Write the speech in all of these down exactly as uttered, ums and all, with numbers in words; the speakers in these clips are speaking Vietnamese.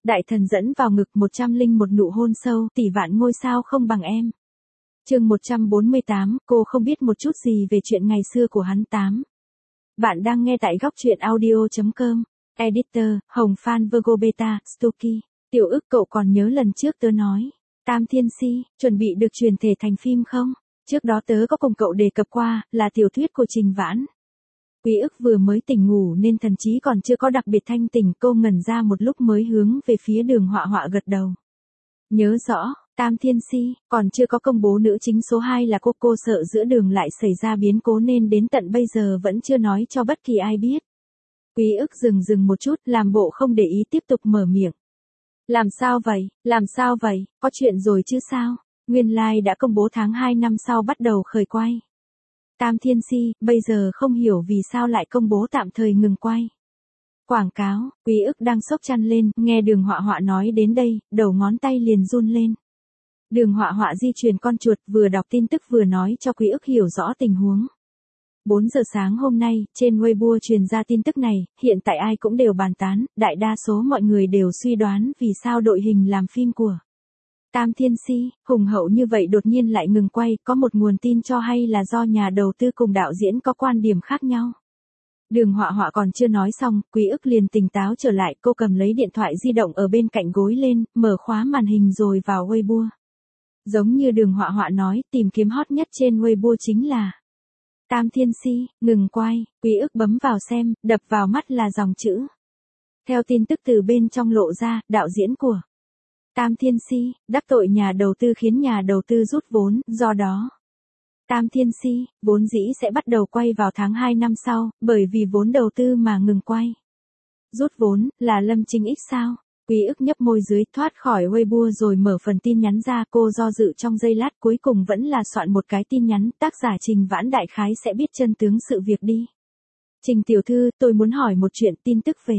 Đại thần dẫn vào ngực một trăm linh một nụ hôn sâu, tỷ vạn ngôi sao không bằng em. Chương một trăm bốn mươi tám, cô không biết một chút gì về chuyện ngày xưa của hắn tám. Bạn đang nghe tại góc truyện audio chấm com. Editor, Hồng Phan Virgo Beta, Stucky. Tiểu ức cậu còn nhớ lần trước tớ nói. Tam Thiên Si, chuẩn bị được truyền thể thành phim không? Trước đó tớ có cùng cậu đề cập qua, là tiểu thuyết của Trình Vãn. Quý ức vừa mới tỉnh ngủ nên thần trí còn chưa có đặc biệt thanh tỉnh, cô ngẩn ra một lúc mới hướng về phía Đường Họa Họa gật đầu. Nhớ rõ, Tam Thiên Si, còn chưa có công bố nữ chính số hai là cô, cô sợ giữa đường lại xảy ra biến cố nên đến tận bây giờ vẫn chưa nói cho bất kỳ ai biết. Quý ức dừng dừng một chút, làm bộ không để ý tiếp tục mở miệng. Làm sao vậy, làm sao vậy, có chuyện rồi chứ sao? Nguyên lai like đã công bố tháng hai năm sau bắt đầu khởi quay. Tam Thiên Si, bây giờ không hiểu vì sao lại công bố tạm thời ngừng quay. Quảng cáo, Quý ức đang xốc chăn lên, nghe Đường Họa Họa nói đến đây, đầu ngón tay liền run lên. Đường Họa Họa di chuyển con chuột, vừa đọc tin tức vừa nói cho Quý ức hiểu rõ tình huống. bốn giờ sáng hôm nay, trên Weibo truyền ra tin tức này, hiện tại ai cũng đều bàn tán, đại đa số mọi người đều suy đoán vì sao đội hình làm phim của Tam Thiên Si, hùng hậu như vậy đột nhiên lại ngừng quay, có một nguồn tin cho hay là do nhà đầu tư cùng đạo diễn có quan điểm khác nhau. Đường Họa Họa còn chưa nói xong, Quý ức liền tỉnh táo trở lại, cô cầm lấy điện thoại di động ở bên cạnh gối lên, mở khóa màn hình rồi vào Weibo. Giống như Đường Họa Họa nói, tìm kiếm hot nhất trên Weibo chính là Tam Thiên Si, ngừng quay. Quý ức bấm vào xem, đập vào mắt là dòng chữ. Theo tin tức từ bên trong lộ ra, đạo diễn của Tam Thiên Si, đắc tội nhà đầu tư khiến nhà đầu tư rút vốn, do đó Tam Thiên Si, vốn dĩ sẽ bắt đầu quay vào tháng hai năm sau, bởi vì vốn đầu tư mà ngừng quay. Rút vốn, là Lâm Trinh X sao? Quý ức nhấp môi dưới, thoát khỏi Weibo rồi mở phần tin nhắn ra, cô do dự trong giây lát, cuối cùng vẫn là soạn một cái tin nhắn, tác giả Trình Vãn đại khái sẽ biết chân tướng sự việc đi. Trình tiểu thư, tôi muốn hỏi một chuyện, tin tức về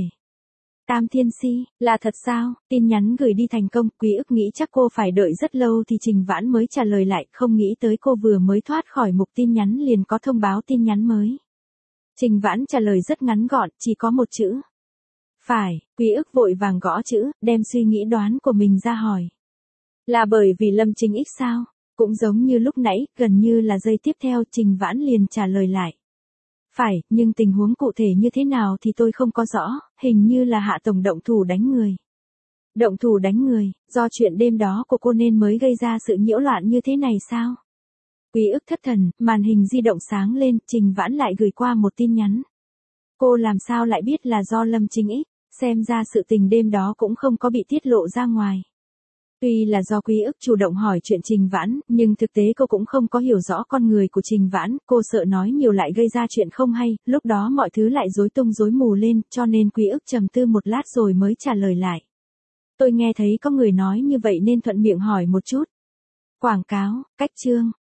Tam Thiên Si, là thật sao? Tin nhắn gửi đi thành công, Quý ức nghĩ chắc cô phải đợi rất lâu thì Trình Vãn mới trả lời lại, không nghĩ tới cô vừa mới thoát khỏi mục tin nhắn liền có thông báo tin nhắn mới. Trình Vãn trả lời rất ngắn gọn, chỉ có một chữ. Phải, Quý ức vội vàng gõ chữ, đem suy nghĩ đoán của mình ra hỏi. Là bởi vì Lâm Trinh X sao? Cũng giống như lúc nãy, gần như là giây tiếp theo, Trình Vãn liền trả lời lại. Phải, nhưng tình huống cụ thể như thế nào thì tôi không có rõ, hình như là Hạ tổng động thủ đánh người. Động thủ đánh người, do chuyện đêm đó của cô nên mới gây ra sự nhiễu loạn như thế này sao? Quý ức thất thần, màn hình di động sáng lên, Trình Vãn lại gửi qua một tin nhắn. Cô làm sao lại biết là do Lâm Trinh X, xem ra sự tình đêm đó cũng không có bị tiết lộ ra ngoài. Tuy là do Quý ức chủ động hỏi chuyện Trình Vãn, nhưng thực tế cô cũng không có hiểu rõ con người của Trình Vãn, cô sợ nói nhiều lại gây ra chuyện không hay, lúc đó mọi thứ lại rối tung rối mù lên, cho nên Quý ức trầm tư một lát rồi mới trả lời lại. Tôi nghe thấy có người nói như vậy nên thuận miệng hỏi một chút. Quảng cáo, cách chương,